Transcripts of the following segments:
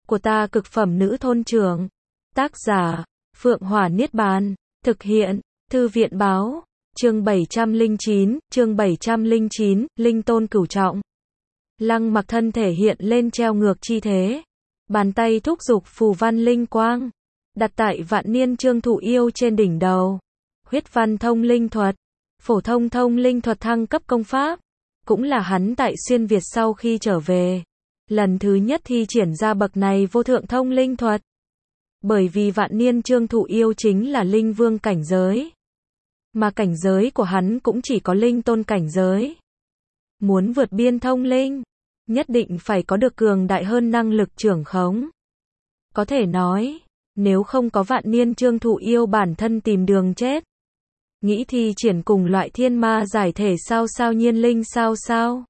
của ta cực phẩm nữ thôn trưởng. Tác giả, Phượng Hỏa Niết Bàn. Thực hiện, Thư viện báo. Chương 709, Linh Tôn Cửu Trọng. Lăng Mặc thân thể hiện lên treo ngược chi thế. Bàn tay thúc giục phù văn linh quang. Đặt tại vạn niên trương thụ yêu trên đỉnh đầu. Huyết văn thông linh thuật. Phổ thông thông linh thuật thăng cấp công pháp. Cũng là hắn tại xuyên Việt sau khi trở về. Lần thứ nhất thi triển ra bậc này vô thượng thông linh thuật. Bởi vì vạn niên trương thụ yêu chính là linh vương cảnh giới. Mà cảnh giới của hắn cũng chỉ có linh tôn cảnh giới. Muốn vượt biên thông linh, nhất định phải có được cường đại hơn năng lực trưởng khống. Có thể nói, nếu không có vạn niên trương thụ yêu bản thân tìm đường chết. Nghĩ thi triển cùng loại thiên ma giải thể sao nhiên linh sao.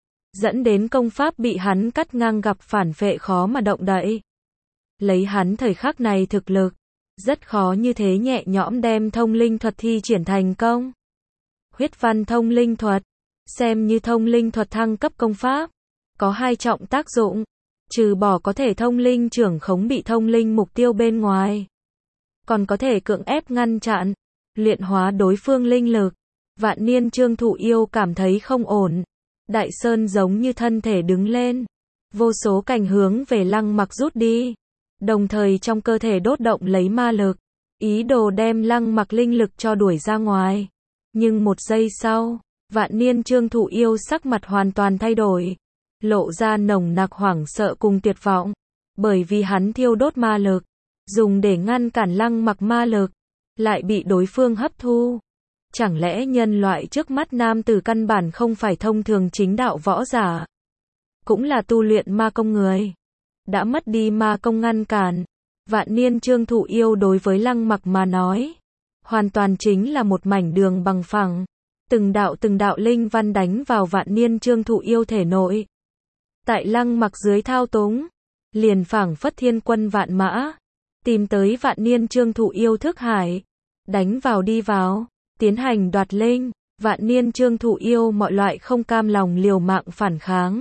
Dẫn đến công pháp bị hắn cắt ngang gặp phản phệ khó mà động đậy. Lấy hắn thời khắc này thực lực, rất khó như thế nhẹ nhõm đem thông linh thuật thi triển thành công. Huyết văn thông linh thuật, xem như thông linh thuật thăng cấp công pháp, có hai trọng tác dụng, trừ bỏ có thể thông linh trưởng khống bị thông linh mục tiêu bên ngoài, còn có thể cưỡng ép ngăn chặn, luyện hóa đối phương linh lực. Vạn niên trương thụ yêu cảm thấy không ổn, đại sơn giống như thân thể đứng lên, vô số cảnh hướng về Lăng Mặc rút đi. Đồng thời trong cơ thể đốt động lấy ma lực, ý đồ đem Lăng Mặc linh lực cho đuổi ra ngoài. Nhưng một giây sau, vạn niên trương thụ yêu sắc mặt hoàn toàn thay đổi, lộ ra nồng nặc hoảng sợ cùng tuyệt vọng, bởi vì hắn thiêu đốt ma lực, dùng để ngăn cản Lăng Mặc ma lực, lại bị đối phương hấp thu. Chẳng lẽ nhân loại trước mắt nam tử căn bản không phải thông thường chính đạo võ giả, cũng là tu luyện ma công người. Đã mất đi ma công ngăn cản, vạn niên trương thụ yêu đối với Lăng Mặc mà nói, hoàn toàn chính là một mảnh đường bằng phẳng. Từng đạo linh văn đánh vào vạn niên trương thụ yêu thể nội. Tại Lăng Mặc dưới thao túng, liền phảng phất thiên quân vạn mã, tìm tới vạn niên trương thụ yêu thức hải, đánh vào đi vào, tiến hành đoạt linh. Vạn niên trương thụ yêu mọi loại không cam lòng liều mạng phản kháng.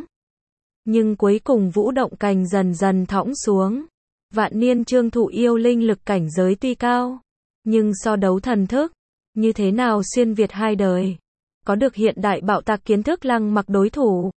Nhưng cuối cùng vũ động cành dần dần thõng xuống. Vạn niên trương thụ yêu linh lực cảnh giới tuy cao, nhưng so đấu thần thức, như thế nào xuyên Việt hai đời, có được hiện đại bạo tạc kiến thức Lăng Mặc đối thủ.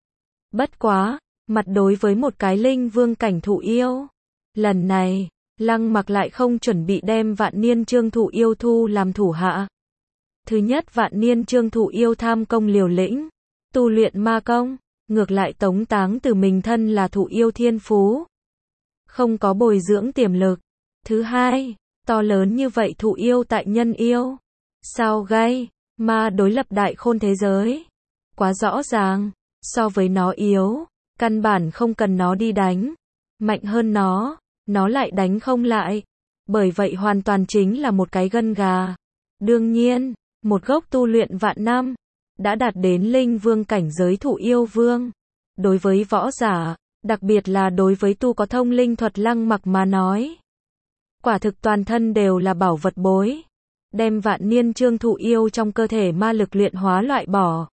Bất quá, mặt đối với một cái linh vương cảnh thụ yêu, lần này, Lăng Mặc lại không chuẩn bị đem vạn niên trương thụ yêu thu làm thủ hạ. Thứ nhất, vạn niên trương thụ yêu tham công liều lĩnh, tu luyện ma công, ngược lại tống táng từ mình thân là thụ yêu thiên phú, không có bồi dưỡng tiềm lực. Thứ hai, to lớn như vậy thụ yêu tại nhân yêu, sao gây, ma đối lập đại khôn thế giới, quá rõ ràng, so với nó yếu, căn bản không cần nó đi đánh, mạnh hơn nó lại đánh không lại, bởi vậy hoàn toàn chính là một cái gân gà. Đương nhiên, một gốc tu luyện vạn năm, đã đạt đến linh vương cảnh giới thụ yêu vương. Đối với võ giả, đặc biệt là đối với tu có thông linh thuật Lăng Mặc mà nói, quả thực toàn thân đều là bảo vật bối. Đem vạn niên trương thụ yêu trong cơ thể ma lực luyện hóa loại bỏ.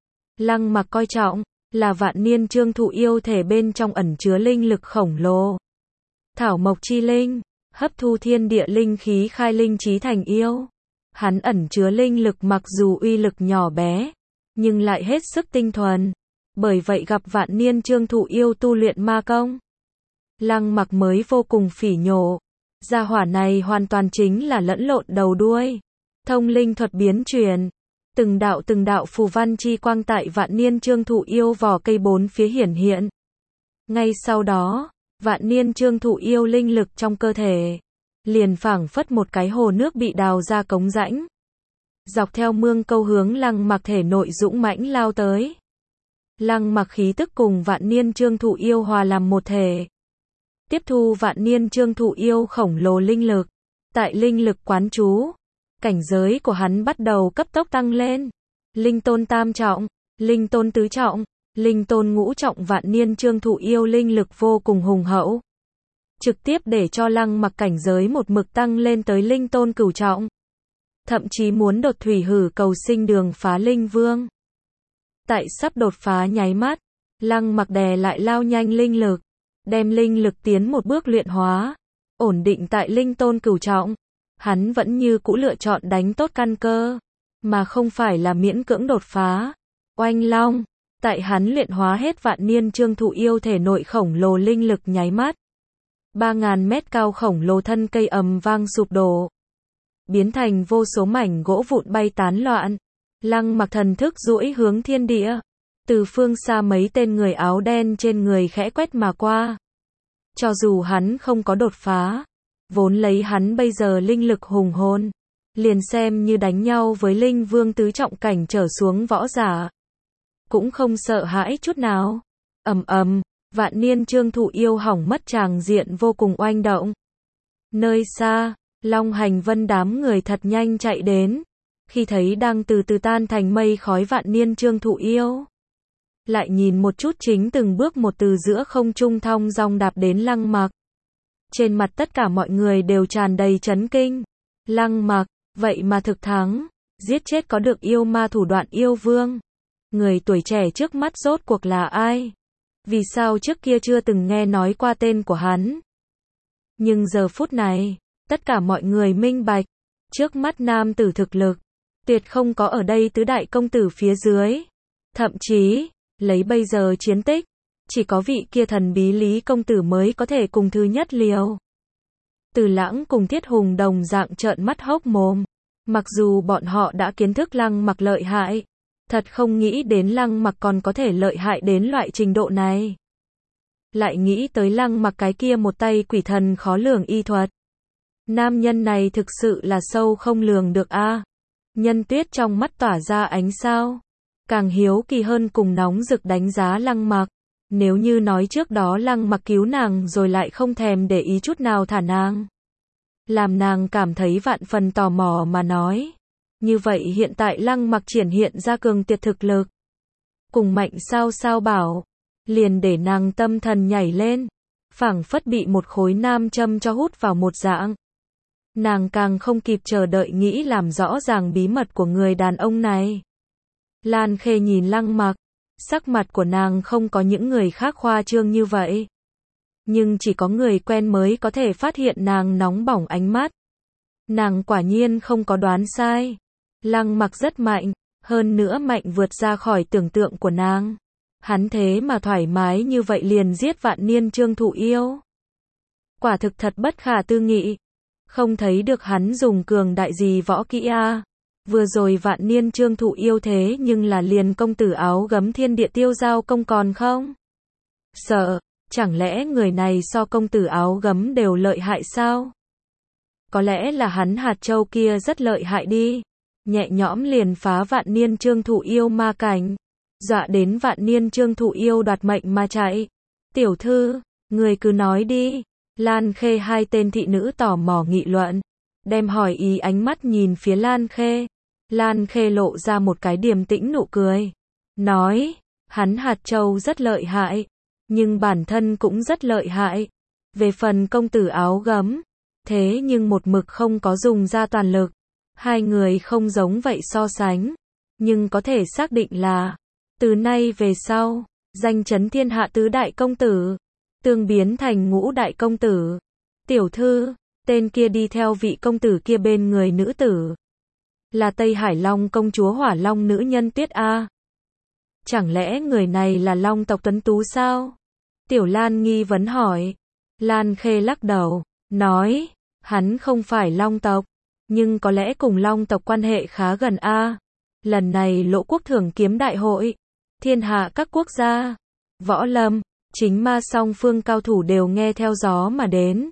Lăng Mặc coi trọng, là vạn niên trương thụ yêu thể bên trong ẩn chứa linh lực khổng lồ. Thảo mộc chi linh, hấp thu thiên địa linh khí khai linh trí thành yêu. Hắn ẩn chứa linh lực mặc dù uy lực nhỏ bé, nhưng lại hết sức tinh thuần. Bởi vậy gặp vạn niên trương thụ yêu tu luyện ma công, Lăng Mặc mới vô cùng phỉ nhổ. Gia hỏa này hoàn toàn chính là lẫn lộn đầu đuôi. Thông linh thuật biến chuyển, từng đạo phù văn chi quang tại vạn niên trương thụ yêu vỏ cây bốn phía hiển hiện. Ngay sau đó, vạn niên trương thụ yêu linh lực trong cơ thể liền phảng phất một cái hồ nước bị đào ra cống rãnh, dọc theo mương câu hướng Lăng Mặc thể nội dũng mãnh lao tới. Lăng Mặc khí tức cùng vạn niên trương thụ yêu hòa làm một thể, tiếp thu vạn niên trương thụ yêu khổng lồ linh lực. Tại linh lực quán chú, cảnh giới của hắn bắt đầu cấp tốc tăng lên. Linh tôn tam trọng, linh tôn tứ trọng, linh tôn ngũ trọng. Vạn niên trương thụ yêu linh lực vô cùng hùng hậu, trực tiếp để cho Lăng Mặc cảnh giới một mực tăng lên tới linh tôn cửu trọng, thậm chí muốn đột thủy hử cầu sinh đường phá linh vương. Tại sắp đột phá nháy mắt, Lăng Mặc đè lại lao nhanh linh lực, đem linh lực tiến một bước luyện hóa, ổn định tại linh tôn cửu trọng. Hắn vẫn như cũ lựa chọn đánh tốt căn cơ, mà không phải là miễn cưỡng đột phá. Oanh long, tại hắn luyện hóa hết vạn niên trương thụ yêu thể nội khổng lồ linh lực nháy mắt. 3.000 mét cao khổng lồ thân cây ầm vang sụp đổ, biến thành vô số mảnh gỗ vụn bay tán loạn. Lăng Mặc thần thức duỗi hướng thiên địa, từ phương xa mấy tên người áo đen trên người khẽ quét mà qua. Cho dù hắn không có đột phá, vốn lấy hắn bây giờ linh lực hùng hồn, liền xem như đánh nhau với linh vương tứ trọng cảnh trở xuống võ giả, cũng không sợ hãi chút nào. Ầm ầm, vạn niên trương thụ yêu hỏng mất, tràng diện vô cùng oanh động. Nơi xa, Long Hành Vân đám người thật nhanh chạy đến, khi thấy đang từ từ tan thành mây khói vạn niên trương thụ yêu, lại nhìn một chút chính từng bước một từ giữa không trung thong dong đạp đến Lăng Mặc. Trên mặt tất cả mọi người đều tràn đầy chấn kinh. Lăng Mặc, vậy mà thực thắng, giết chết có được yêu ma thủ đoạn yêu vương. Người tuổi trẻ trước mắt rốt cuộc là ai? Vì sao trước kia chưa từng nghe nói qua tên của hắn? Nhưng giờ phút này, tất cả mọi người minh bạch, trước mắt nam tử thực lực, tuyệt không có ở đây tứ đại công tử phía dưới. Thậm chí, lấy bây giờ chiến tích, chỉ có vị kia thần bí Lý công tử mới có thể cùng thứ nhất liều. Từ Lãng cùng Thiết Hùng đồng dạng trợn mắt hốc mồm. Mặc dù bọn họ đã kiến thức Lăng Mặc lợi hại, thật không nghĩ đến Lăng Mặc còn có thể lợi hại đến loại trình độ này. Lại nghĩ tới Lăng Mặc cái kia một tay quỷ thần khó lường y thuật. Nam nhân này thực sự là sâu không lường được a. Nhân Tuyết trong mắt tỏa ra ánh sao, càng hiếu kỳ hơn cùng nóng rực đánh giá Lăng Mặc. Nếu như nói trước đó Lăng Mặc cứu nàng rồi lại không thèm để ý chút nào thả nàng, làm nàng cảm thấy vạn phần tò mò mà nói. Như vậy hiện tại Lăng Mặc triển hiện ra cường tuyệt thực lực, cùng mạnh sao sao bảo, liền để nàng tâm thần nhảy lên, phảng phất bị một khối nam châm cho hút vào một dạng. Nàng càng không kịp chờ đợi nghĩ làm rõ ràng bí mật của người đàn ông này. Lan Khê nhìn Lăng Mặc, sắc mặt của nàng không có những người khác khoa trương như vậy. Nhưng chỉ có người quen mới có thể phát hiện nàng nóng bỏng ánh mắt. Nàng quả nhiên không có đoán sai. Lăng Mặc rất mạnh, hơn nữa mạnh vượt ra khỏi tưởng tượng của nàng. Hắn thế mà thoải mái như vậy liền giết vạn niên trương thụ yêu. Quả thực thật bất khả tư nghị. Không thấy được hắn dùng cường đại gì võ kỹ a. Vừa rồi vạn niên trương thụ yêu thế nhưng là liền công tử áo gấm thiên địa tiêu giao công còn không sợ, chẳng lẽ người này so công tử áo gấm đều lợi hại sao? Có lẽ là hắn hạt châu kia rất lợi hại đi, nhẹ nhõm liền phá vạn niên trương thụ yêu ma cảnh, dọa đến vạn niên trương thụ yêu đoạt mệnh mà chạy. Tiểu thư, người cứ nói đi. Lan Khê hai tên thị nữ tò mò nghị luận, đem hỏi ý ánh mắt nhìn phía Lan Khê. Lan Khê lộ ra một cái điềm tĩnh nụ cười, nói, hắn hạt châu rất lợi hại, nhưng bản thân cũng rất lợi hại. Về phần công tử áo gấm, thế nhưng một mực không có dùng ra toàn lực. Hai người không giống vậy so sánh, nhưng có thể xác định là, từ nay về sau, danh chấn thiên hạ tứ đại công tử, tương biến thành ngũ đại công tử. Tiểu thư, tên kia đi theo vị công tử kia bên người nữ tử, là Tây Hải Long công chúa Hỏa Long nữ nhân Tuyết A. Chẳng lẽ người này là Long tộc tuấn tú sao? Tiểu Lan nghi vấn hỏi. Lan Khê lắc đầu, nói, hắn không phải Long tộc, nhưng có lẽ cùng Long tộc quan hệ khá gần A. Lần này Lỗ Quốc Thưởng Kiếm Đại hội, thiên hạ các quốc gia, võ lâm, chính ma song phương cao thủ đều nghe theo gió mà đến.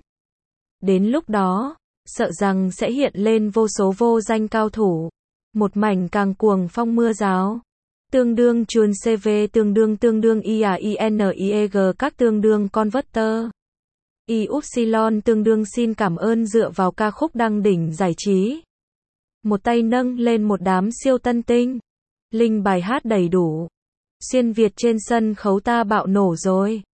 Đến lúc đó, sợ rằng sẽ hiện lên vô số vô danh cao thủ, một mảnh càng cuồng phong mưa ráo. Tương đương chuồn CV tương đương IAINIEG các tương đương converter. Y-Upsilon tương đương xin cảm ơn dựa vào ca khúc đăng đỉnh giải trí. Một tay nâng lên một đám siêu tân tinh. Linh bài hát đầy đủ. Xuyên Việt trên sân khấu ta bạo nổ rồi.